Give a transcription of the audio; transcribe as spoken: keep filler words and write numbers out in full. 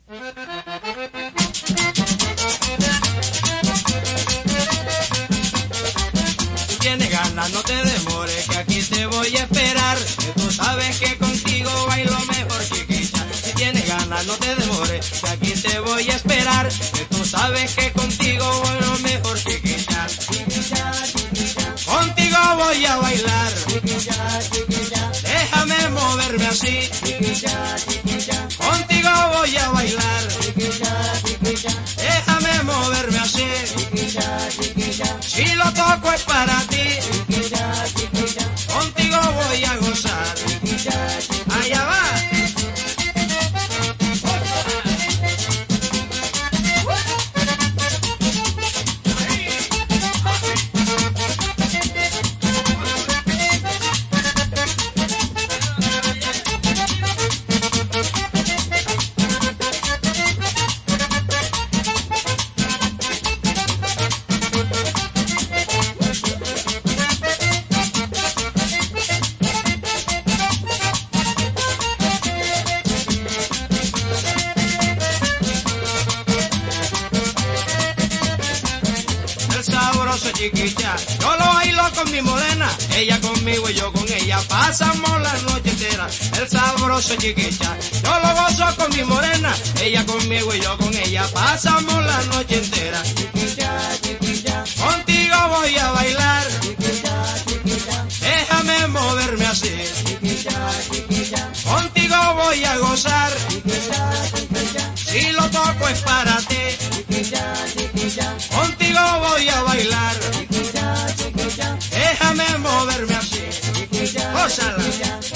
Tienes ganas, no te demores, que aquí te voy a esperar, que tú sabes que contigo bailo mejor, chiquilla. Si tienes ganas, no te demores, que aquí te voy a esperar, que tú sabes que contigo bailo mejor, chiquilla. Chiquilla, chiquilla. Contigo voy a bailar, chiquilla, chiquilla. Déjame moverme así, chiquilla, chiquilla. Contigo voy a bailar, chiquilla, chiquilla. Déjame moverme así, chiquilla, chiquilla. Si lo toco es para ti, chiquilla, chiquilla. Contigo voy a gozar, chiquilla, chiquilla. Allá va. Sabroso, chiquilla, yo lo bailo con mi morena, ella conmigo y yo con ella, pasamos la noche entera. El sabroso, chiquilla, yo lo gozo con mi morena, ella conmigo y yo con ella, pasamos la noche entera. Chiquilla, chiquilla, contigo voy a bailar, chiquilla, chiquilla, déjame moverme así, chiquilla, chiquilla, contigo voy a gozar, chiquilla, chiquilla, si lo toco es para ti, chiquilla, chiquilla, contigo voy a bailar, chiquilla, chiquilla, déjame moverme así, chiquilla, gózala.